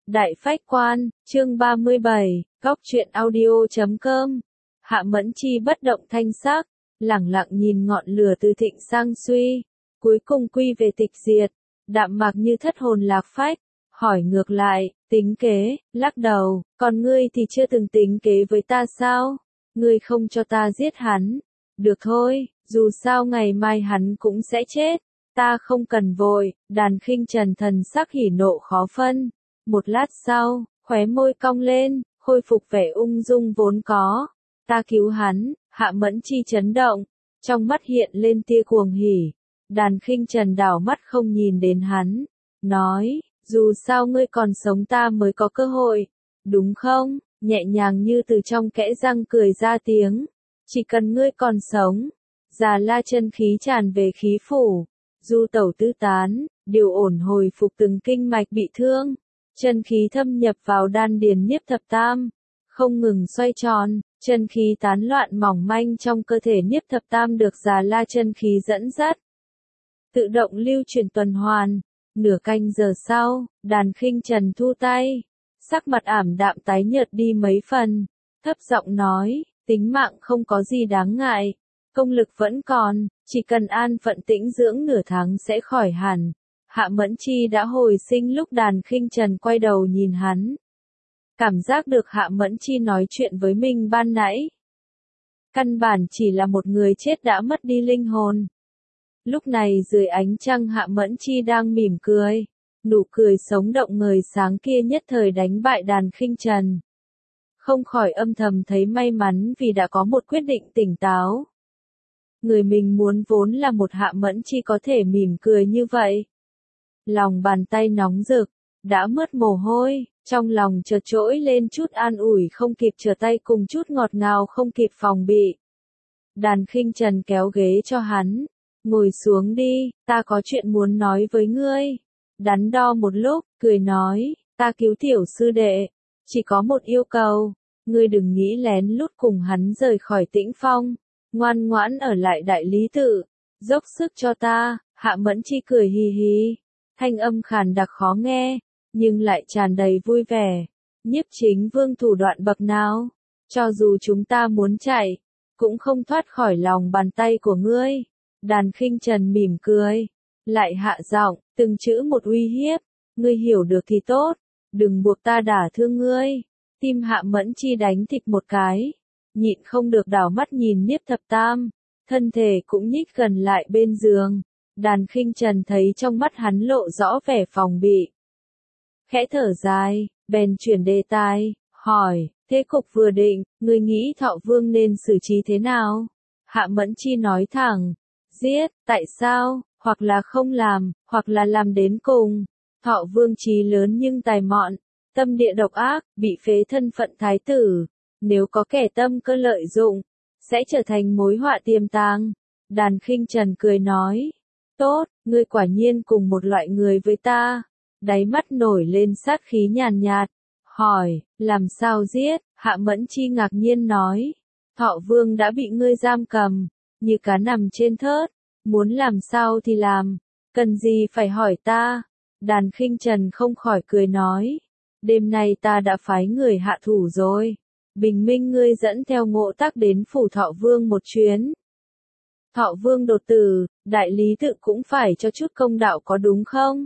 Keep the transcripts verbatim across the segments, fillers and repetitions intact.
Đại Phách Quan, chương ba mươi bảy, góc truyện audio chấm com. Hạ Mẫn Chi bất động thanh sắc, lẳng lặng nhìn ngọn lửa từ thịnh sang suy, cuối cùng quy về tịch diệt, đạm mạc như thất hồn lạc phách, hỏi ngược lại, tính kế, lắc đầu, còn ngươi thì chưa từng tính kế với ta sao? Ngươi không cho ta giết hắn. Được thôi, dù sao ngày mai hắn cũng sẽ chết, ta không cần vội. Đàn Khinh Trần thần sắc hỉ nộ khó phân. Một lát sau, khóe môi cong lên, khôi phục vẻ ung dung vốn có. Ta cứu hắn. Hạ Mẫn Chi chấn động, trong mắt hiện lên tia cuồng hỉ. Đàn Khinh Trần đảo mắt không nhìn đến hắn, nói, dù sao ngươi còn sống ta mới có cơ hội, đúng không? Nhẹ nhàng như từ trong kẽ răng cười ra tiếng, chỉ cần ngươi còn sống. Già La chân khí tràn về khí phủ, du tẩu tứ tán, điều ổn hồi phục từng kinh mạch bị thương, chân khí thâm nhập vào đan điền Niếp Thập Tam, không ngừng xoay tròn, chân khí tán loạn mỏng manh trong cơ thể Niếp Thập Tam được Già La chân khí dẫn dắt, tự động lưu chuyển tuần hoàn. Nửa canh giờ sau, Đàn Khinh Trần thu tay, sắc mặt ảm đạm tái nhợt đi mấy phần, thấp giọng nói, tính mạng không có gì đáng ngại, công lực vẫn còn, chỉ cần an phận tĩnh dưỡng nửa tháng sẽ khỏi hẳn. Hạ Mẫn Chi đã hồi sinh lúc Đàn Khinh Trần quay đầu nhìn hắn. Cảm giác được Hạ Mẫn Chi nói chuyện với mình ban nãy. Căn bản chỉ là một người chết đã mất đi linh hồn. Lúc này dưới ánh trăng Hạ Mẫn Chi đang mỉm cười, nụ cười sống động ngời sáng kia nhất thời đánh bại Đàn Khinh Trần. Không khỏi âm thầm thấy may mắn vì đã có một quyết định tỉnh táo. Người mình muốn vốn là một Hạ Mẫn Chi có thể mỉm cười như vậy. Lòng bàn tay nóng rực, đã mướt mồ hôi, trong lòng chợt trỗi lên chút an ủi không kịp trở tay cùng chút ngọt ngào không kịp phòng bị. Đàn Khinh Trần kéo ghế cho hắn. Ngồi xuống đi, ta có chuyện muốn nói với ngươi. Đắn đo một lúc, cười nói, ta cứu tiểu sư đệ, chỉ có một yêu cầu, ngươi đừng nghĩ lén lút cùng hắn rời khỏi Tĩnh Phong, ngoan ngoãn ở lại Đại Lý Tự, dốc sức cho ta. Hạ Mẫn Chi cười hì hì, thanh âm khàn đặc khó nghe, nhưng lại tràn đầy vui vẻ. Nhiếp Chính Vương thủ đoạn bậc nào, cho dù chúng ta muốn chạy, cũng không thoát khỏi lòng bàn tay của ngươi. Đàn Khinh Trần mỉm cười, lại hạ giọng, từng chữ một uy hiếp, ngươi hiểu được thì tốt, đừng buộc ta đả thương ngươi. Tim Hạ Mẫn Chi đánh thịch một cái, nhịn không được đảo mắt nhìn Niếp Thập Tam, thân thể cũng nhích gần lại bên giường. Đàn Khinh Trần thấy trong mắt hắn lộ rõ vẻ phòng bị, khẽ thở dài, bèn chuyển đề tài, hỏi, thế cục vừa định, ngươi nghĩ Thọ Vương nên xử trí thế nào? Hạ Mẫn Chi nói thẳng, giết, tại sao, hoặc là không làm, hoặc là làm đến cùng. Thọ Vương chí lớn nhưng tài mọn, tâm địa độc ác, bị phế thân phận thái tử, nếu có kẻ tâm cơ lợi dụng, sẽ trở thành mối họa tiềm tàng. Đàn Khinh Trần cười nói, tốt, ngươi quả nhiên cùng một loại người với ta. Đáy mắt nổi lên sát khí nhàn nhạt, hỏi, làm sao giết? Hạ Mẫn Chi ngạc nhiên nói, Thọ Vương đã bị ngươi giam cầm, như cá nằm trên thớt, muốn làm sao thì làm, cần gì phải hỏi ta. Đàn Khinh Trần không khỏi cười nói, đêm nay ta đã phái người hạ thủ rồi, bình minh ngươi dẫn theo Ngộ Tác đến phủ Thọ Vương một chuyến. Thọ Vương đột tử, Đại Lý Tự cũng phải cho chút công đạo có đúng không?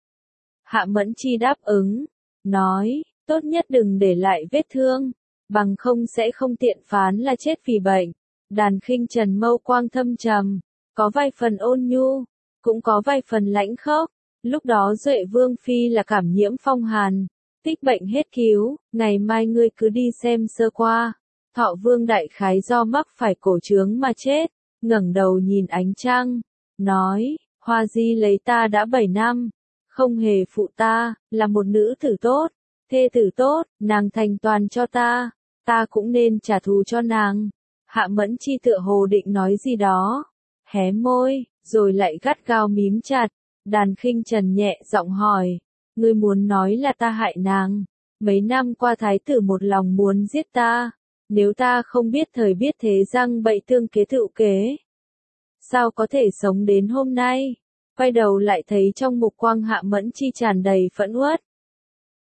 Hạ Mẫn Chi đáp ứng, nói, tốt nhất đừng để lại vết thương, bằng không sẽ không tiện phán là chết vì bệnh. Đàn Khinh Trần mâu quang thâm trầm, có vài phần ôn nhu, cũng có vài phần lãnh khốc. Lúc đó Duệ Vương Phi là cảm nhiễm phong hàn, tích bệnh hết cứu, ngày mai ngươi cứ đi xem sơ qua. Thọ Vương đại khái do mắc phải cổ trướng mà chết, ngẩng đầu nhìn ánh trăng, nói, Hoa Di lấy ta đã bảy năm, không hề phụ ta, là một nữ tử tốt, thê tử tốt, nàng thành toàn cho ta, ta cũng nên trả thù cho nàng. Hạ Mẫn Chi tựa hồ định nói gì đó, hé môi, rồi lại gắt gao mím chặt. Đàn Khinh Trần nhẹ giọng hỏi, ngươi muốn nói là ta hại nàng? Mấy năm qua thái tử một lòng muốn giết ta, nếu ta không biết thời biết thế răng bậy tương kế tựu kế, sao có thể sống đến hôm nay? Quay đầu lại thấy trong mục quang Hạ Mẫn Chi tràn đầy phẫn uất.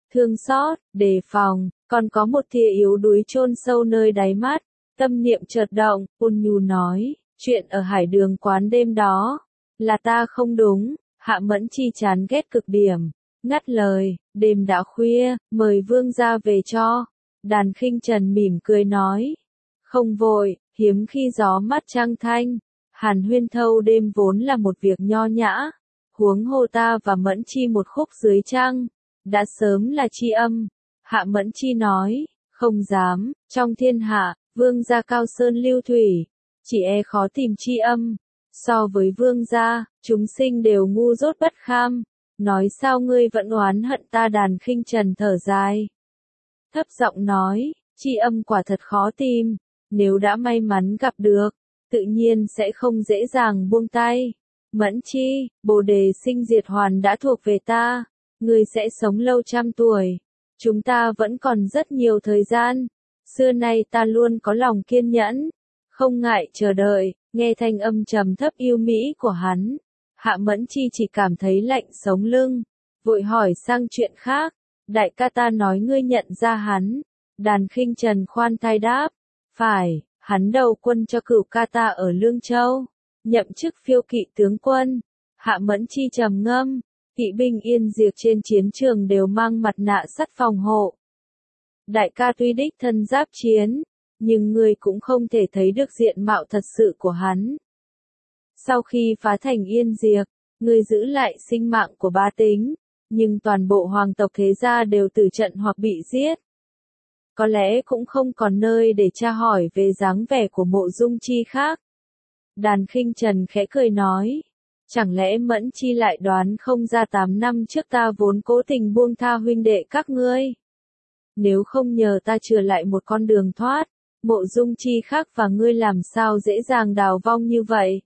thương xót, đề phòng, còn có một tia yếu đuối chôn sâu nơi đáy mắt. Tâm niệm chợt động, ôn nhu nói, chuyện ở hải đường quán đêm đó, là ta không đúng. Hạ Mẫn Chi chán ghét cực điểm, ngắt lời, đêm đã khuya, mời vương gia về cho. Đàn Khinh Trần mỉm cười nói, không vội, hiếm khi gió mát trăng thanh, hàn huyên thâu đêm vốn là một việc nho nhã, huống hồ ta và Mẫn Chi một khúc dưới trăng, đã sớm là tri âm. Hạ Mẫn Chi nói, không dám, trong thiên hạ, vương gia cao sơn lưu thủy, chỉ e khó tìm tri âm. So với vương gia, chúng sinh đều ngu dốt bất kham. Nói sao ngươi vẫn oán hận ta? Đàn Khinh Trần thở dài, thấp giọng nói, tri âm quả thật khó tìm, nếu đã may mắn gặp được, tự nhiên sẽ không dễ dàng buông tay. Mẫn Chi, bồ đề sinh diệt hoàn đã thuộc về ta, ngươi sẽ sống lâu trăm tuổi, chúng ta vẫn còn rất nhiều thời gian, xưa nay ta luôn có lòng kiên nhẫn, không ngại chờ đợi. Nghe thanh âm trầm thấp yêu mỹ của hắn, Hạ Mẫn Chi chỉ cảm thấy lạnh sống lưng, vội hỏi sang chuyện khác, đại ca ta nói ngươi nhận ra hắn. Đàn Khinh Trần khoan thai đáp, phải, hắn đầu quân cho cửu ca ta ở Lương Châu, nhậm chức phiêu kỵ tướng quân. Hạ Mẫn Chi trầm ngâm, kỵ binh Yên Diệt trên chiến trường đều mang mặt nạ sắt phòng hộ. Đại ca tuy đích thân giáp chiến, nhưng ngươi cũng không thể thấy được diện mạo thật sự của hắn. Sau khi phá thành Yên Diệt, ngươi giữ lại sinh mạng của bá tính, nhưng toàn bộ hoàng tộc thế gia đều tử trận hoặc bị giết. Có lẽ cũng không còn nơi để tra hỏi về dáng vẻ của Mộ Dung Chi khác. Đàn Khinh Trần khẽ cười nói, chẳng lẽ Mẫn Chi lại đoán không ra tám năm trước ta vốn cố tình buông tha huynh đệ các ngươi. Nếu không nhờ ta chừa lại một con đường thoát, Mộ Dung Chi khác và ngươi làm sao dễ dàng đào vong như vậy.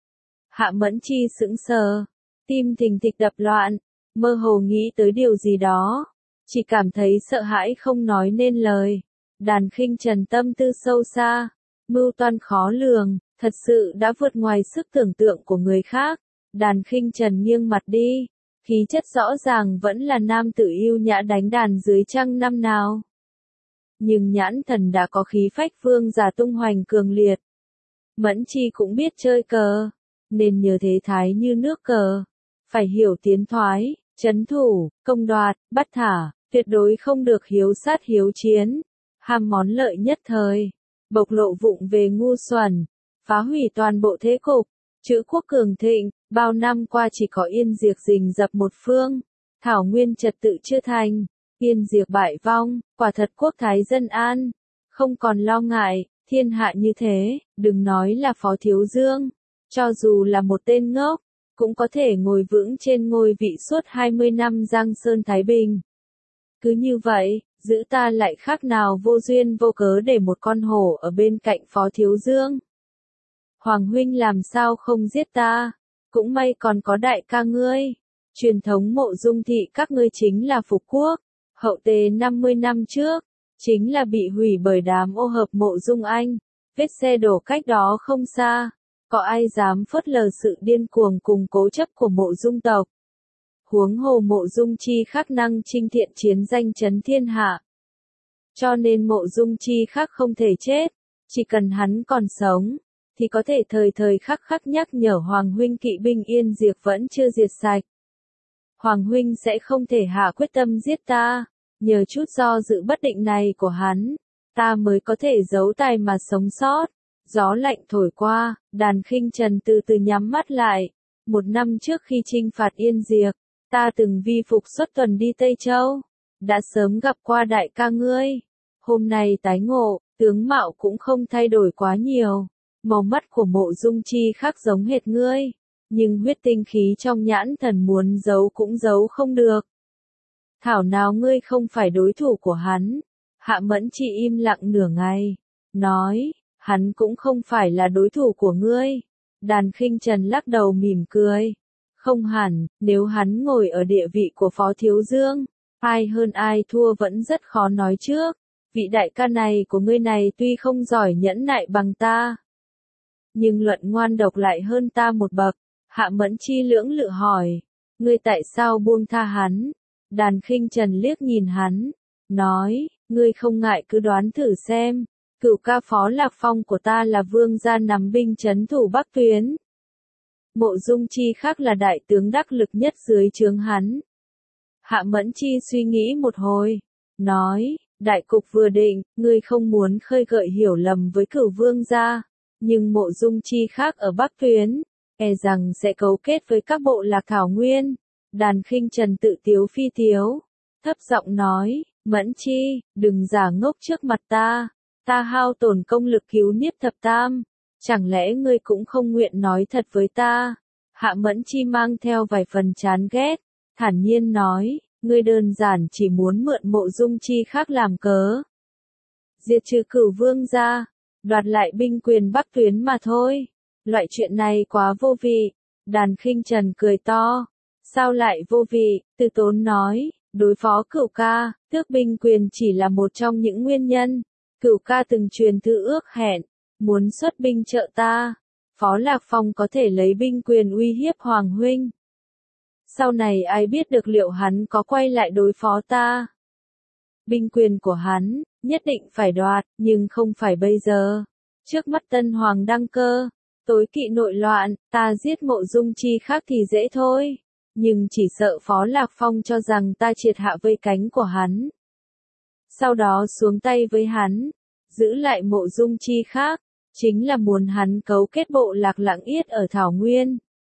Hạ Mẫn Chi sững sờ, tim thình thịch đập loạn, mơ hồ nghĩ tới điều gì đó, chỉ cảm thấy sợ hãi không nói nên lời. Đàn Khinh Trần tâm tư sâu xa, mưu toan khó lường, thật sự đã vượt ngoài sức tưởng tượng của người khác. Đàn Khinh Trần nghiêng mặt đi, khí chất rõ ràng vẫn là nam tử yêu nhã đánh đàn dưới trăng năm nào. Nhưng nhãn thần đã có khí phách vương giả tung hoành cường liệt. Mẫn Chi cũng biết chơi cờ, nên nhờ thế thái như nước cờ, phải hiểu tiến thoái, trấn thủ, công đoạt, bắt thả, tuyệt đối không được hiếu sát hiếu chiến, ham món lợi nhất thời, bộc lộ vụng về ngu xuẩn, phá hủy toàn bộ thế cục. Chữ quốc cường thịnh, bao năm qua chỉ có Yên Diệt rình rập một phương, thảo nguyên trật tự chưa thành, Yên Diệt bại vong, quả thật quốc thái dân an, không còn lo ngại. Thiên hạ như thế, đừng nói là Phó Thiếu Dương, cho dù là một tên ngốc, cũng có thể ngồi vững trên ngôi vị suốt hai mươi năm Giang Sơn Thái Bình. Cứ như vậy, giữ ta lại khác nào vô duyên vô cớ để một con hổ ở bên cạnh Phó Thiếu Dương. Hoàng huynh làm sao không giết ta, cũng may còn có đại ca ngươi. Truyền thống Mộ Dung thị các ngươi chính là phục quốc, hậu tề năm mươi năm trước, chính là bị hủy bởi đám ô hợp Mộ Dung Anh, vết xe đổ cách đó không xa, có ai dám phớt lờ sự điên cuồng cùng cố chấp của Mộ Dung tộc. Huống hồ Mộ Dung Chi khắc năng chinh thiện chiến danh chấn thiên hạ. Cho nên Mộ Dung Chi khắc không thể chết, chỉ cần hắn còn sống, thì có thể thời thời khắc khắc nhắc nhở Hoàng huynh kỵ binh Yên Diệt vẫn chưa diệt sạch. Hoàng huynh sẽ không thể hạ quyết tâm giết ta, nhờ chút do dự bất định này của hắn, ta mới có thể giấu tài mà sống sót. Gió lạnh thổi qua, Đàn Khinh Trần từ từ nhắm mắt lại. Một năm trước khi chinh phạt Yên Diệt, ta từng vi phục xuất tuần đi Tây Châu, đã sớm gặp qua đại ca ngươi. Hôm nay tái ngộ, tướng mạo cũng không thay đổi quá nhiều. Màu mắt của Mộ Dung Chi khác giống hệt ngươi, nhưng huyết tinh khí trong nhãn thần muốn giấu cũng giấu không được. Thảo nào ngươi không phải đối thủ của hắn. Hạ Mẫn Chi im lặng nửa ngày, nói, hắn cũng không phải là đối thủ của ngươi. Đàn Khinh Trần lắc đầu mỉm cười, không hẳn, nếu hắn ngồi ở địa vị của Phó Thiếu Dương, ai hơn ai thua vẫn rất khó nói trước. Vị đại ca này của ngươi này tuy không giỏi nhẫn nại bằng ta, nhưng luận ngoan độc lại hơn ta một bậc. Hạ Mẫn Chi lưỡng lự hỏi, ngươi tại sao buông tha hắn? Đàn Khinh Trần liếc nhìn hắn, nói, ngươi không ngại cứ đoán thử xem, cửu ca Phó Lạc Phong của ta là vương gia nắm binh trấn thủ Bắc Tuyến. Mộ Dung Chi khác là đại tướng đắc lực nhất dưới trướng hắn. Hạ Mẫn Chi suy nghĩ một hồi, nói, đại cục vừa định, ngươi không muốn khơi gợi hiểu lầm với cửu vương gia, nhưng Mộ Dung Chi khác ở Bắc Tuyến, e rằng sẽ cấu kết với các bộ lạc thảo nguyên. Đàn Khinh Trần tự tiếu phi tiếu, thấp giọng nói, Mẫn Chi, đừng giả ngốc trước mặt ta, ta hao tổn công lực cứu Niếp Thập Tam, chẳng lẽ ngươi cũng không nguyện nói thật với ta? Hạ Mẫn Chi mang theo vài phần chán ghét, thản nhiên nói, ngươi đơn giản chỉ muốn mượn Mộ Dung Chi khác làm cớ. Diệt trừ cửu vương gia, đoạt lại binh quyền Bắc Tuyến mà thôi. Loại chuyện này quá vô vị. Đàn Khinh Trần cười to. Sao lại vô vị? Từ Tốn nói, đối phó cửu ca, tước binh quyền chỉ là một trong những nguyên nhân. Cửu ca từng truyền thư ước hẹn, muốn xuất binh trợ ta. Phó Lạc Phong có thể lấy binh quyền uy hiếp Hoàng huynh. Sau này ai biết được liệu hắn có quay lại đối phó ta? Binh quyền của hắn, nhất định phải đoạt, nhưng không phải bây giờ. Trước mắt Tân Hoàng đăng cơ, tối kỵ nội loạn, ta giết Mộ Dung Chi khác thì dễ thôi. Nhưng chỉ sợ Phó Lạc Phong cho rằng ta triệt hạ vây cánh của hắn. Sau đó xuống tay với hắn, giữ lại Mộ Dung Chi khác, chính là muốn hắn cấu kết bộ lạc Lặng Yết ở Thảo Nguyên.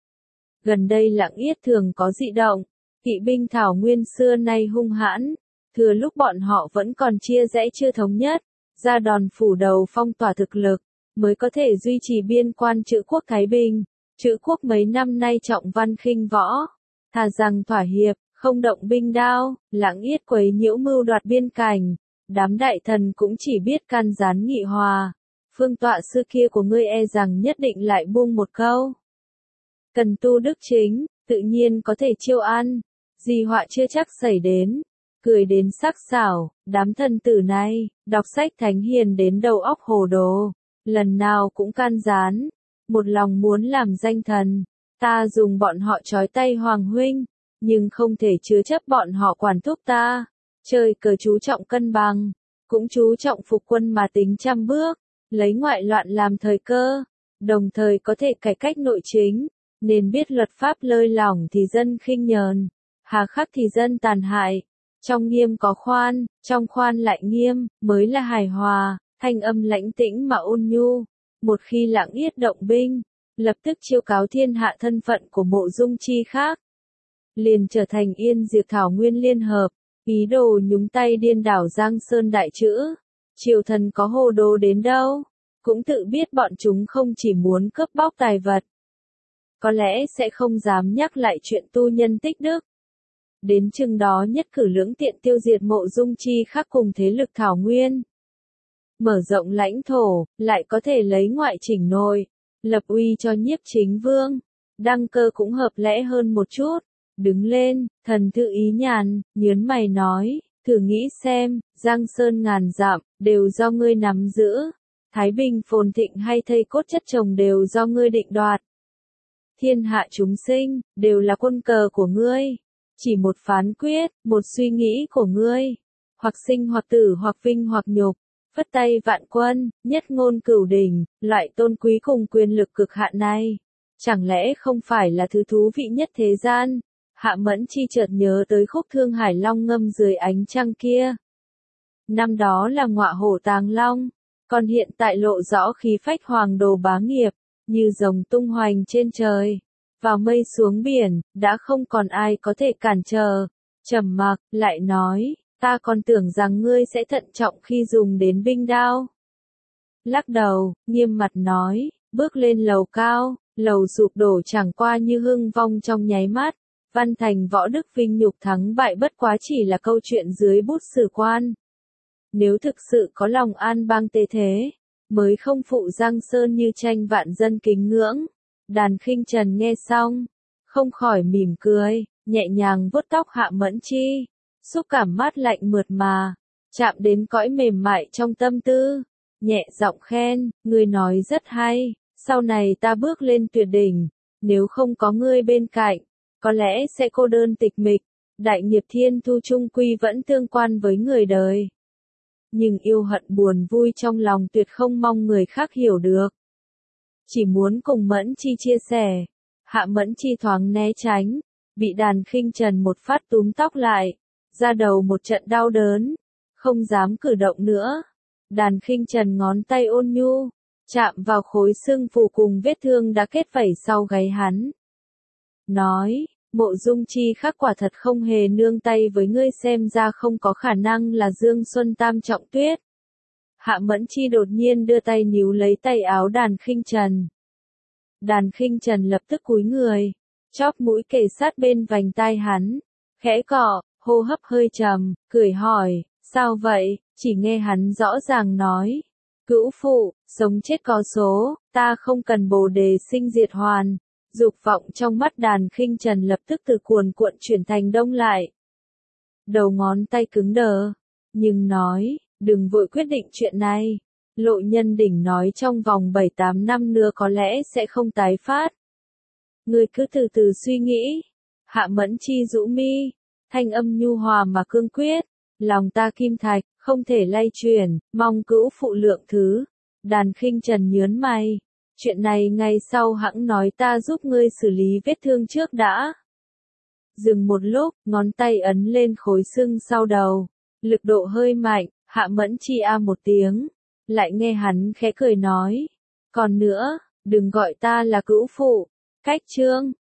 Gần đây Lặng Yết thường có dị động, kỵ binh Thảo Nguyên xưa nay hung hãn, thừa lúc bọn họ vẫn còn chia rẽ chưa thống nhất, ra đòn phủ đầu phong tỏa thực lực, mới có thể duy trì biên quan Trữ Quốc Thái Bình. Trữ Quốc mấy năm nay trọng văn khinh võ, thà rằng thỏa hiệp, không động binh đao, Lặng Yết quấy nhiễu mưu đoạt biên cảnh, đám đại thần cũng chỉ biết can gián nghị hòa. Phương tọa sư kia của ngươi e rằng nhất định lại buông một câu. Cần tu đức chính, tự nhiên có thể chiêu an, di họa chưa chắc xảy đến. Cười đến sắc sảo, đám thần tử này, đọc sách thánh hiền đến đầu óc hồ đồ, lần nào cũng can gián, một lòng muốn làm danh thần. Ta dùng bọn họ trói tay Hoàng huynh, nhưng không thể chứa chấp bọn họ quản thúc ta. Chơi cờ chú trọng cân bằng, cũng chú trọng phục quân mà tính trăm bước, lấy ngoại loạn làm thời cơ, đồng thời có thể cải cách nội chính, nên biết luật pháp lơi lỏng thì dân khinh nhờn, hà khắc thì dân tàn hại. Trong nghiêm có khoan, trong khoan lại nghiêm, mới là hài hòa. Thanh âm lãnh tĩnh mà ôn nhu. Một khi Lặng Yết động binh, lập tức chiêu cáo thiên hạ thân phận của Mộ Dung Chi khác, liền trở thành Yên Diệt Thảo Nguyên liên hợp, ý đồ nhúng tay điên đảo Giang Sơn đại trữ. Triều thần có hồ đồ đến đâu, cũng tự biết bọn chúng không chỉ muốn cướp bóc tài vật, có lẽ sẽ không dám nhắc lại chuyện tu nhân tích đức. Đến chừng đó nhất cử lưỡng tiện tiêu diệt Mộ Dung Chi khác cùng thế lực Thảo Nguyên. Mở rộng lãnh thổ, lại có thể lấy ngoại chỉnh nội, lập uy cho Nhiếp Chính Vương. Đăng cơ cũng hợp lẽ hơn một chút. Đứng lên, thần thư ý nhàn, nhớn mày nói, thử nghĩ xem, Giang Sơn ngàn dặm, đều do ngươi nắm giữ. Thái Bình phồn thịnh hay thây cốt chất chồng đều do ngươi định đoạt. Thiên hạ chúng sinh, đều là quân cờ của ngươi. Chỉ một phán quyết, một suy nghĩ của ngươi. Hoặc sinh hoặc tử hoặc vinh hoặc nhục. Phất tay vạn quân, nhất ngôn cửu đỉnh, loại tôn quý cùng quyền lực cực hạn này. Chẳng lẽ không phải là thứ thú vị nhất thế gian? Hạ Mẫn Chi chợt nhớ tới khúc Thương Hải Long ngâm dưới ánh trăng kia. Năm đó là ngọa hổ tàng long, còn hiện tại lộ rõ khí phách hoàng đồ bá nghiệp, như rồng tung hoành trên trời, vào mây xuống biển, đã không còn ai có thể cản trở. Trầm mặc, lại nói, ta còn tưởng rằng ngươi sẽ thận trọng khi dùng đến binh đao. Lắc đầu, nghiêm mặt nói, bước lên lầu cao, lầu sụp đổ chẳng qua như hưng vong trong nháy mắt. Văn thành võ đức vinh nhục thắng bại bất quá chỉ là câu chuyện dưới bút sử quan. Nếu thực sự có lòng an bang tê thế, mới không phụ Giang Sơn như tranh vạn dân kính ngưỡng. Đàn Khinh Trần nghe xong, không khỏi mỉm cười, nhẹ nhàng vuốt tóc Hạ Mẫn Chi, xúc cảm mát lạnh mượt mà, chạm đến cõi mềm mại trong tâm tư, nhẹ giọng khen, ngươi nói rất hay, sau này ta bước lên tuyệt đỉnh, nếu không có ngươi bên cạnh, có lẽ sẽ cô đơn tịch mịch, Đại nghiệp thiên thu chung quy vẫn tương quan với người đời. Nhưng yêu hận buồn vui trong lòng tuyệt không mong người khác hiểu được. Chỉ muốn cùng Mẫn Chi chia sẻ. Hạ Mẫn Chi thoáng né tránh, bị Đàn Khinh Trần một phát túm tóc lại, ra đầu một trận đau đớn, không dám cử động nữa. Đàn Khinh Trần ngón tay ôn nhu, chạm vào khối xương phù cùng vết thương đã kết vảy sau gáy hắn. Nói, Mộ Dung Chi Khắc quả thật không hề nương tay với ngươi, xem ra không có khả năng là Dương Xuân Tam Trọng Tuyết. Hạ Mẫn Chi đột nhiên đưa tay níu lấy tay áo Đàn Khinh Trần. Đàn Khinh Trần lập tức cúi người, chóp mũi kề sát bên vành tai hắn, khẽ cọ, hô hấp hơi trầm, cười hỏi, sao vậy? Chỉ nghe hắn rõ ràng nói, cữu phụ, sống chết có số, ta không cần bồ đề sinh diệt hoàn. Dục vọng trong mắt Đàn Khinh Trần lập tức từ cuồn cuộn chuyển thành đông lại. Đầu ngón tay cứng đờ, nhưng nói, đừng vội quyết định chuyện này. Lộ Nhân Đỉnh nói trong vòng bảy tám năm nữa có lẽ sẽ không tái phát. Ngươi cứ từ từ suy nghĩ. Hạ Mẫn Chi rũ mi, thanh âm nhu hòa mà cương quyết. Lòng ta kim thạch, không thể lay chuyển, mong cữu phụ lượng thứ. Đàn Khinh Trần nhớn mày. Chuyện này ngày sau hẵng nói, ta giúp ngươi xử lý vết thương trước đã. Dừng một lúc, ngón tay ấn lên khối xương sau đầu. Lực độ hơi mạnh, Hạ Mẫn Chi a một tiếng. Lại nghe hắn khẽ cười nói. Còn nữa, đừng gọi ta là cữu phụ. Cách chương.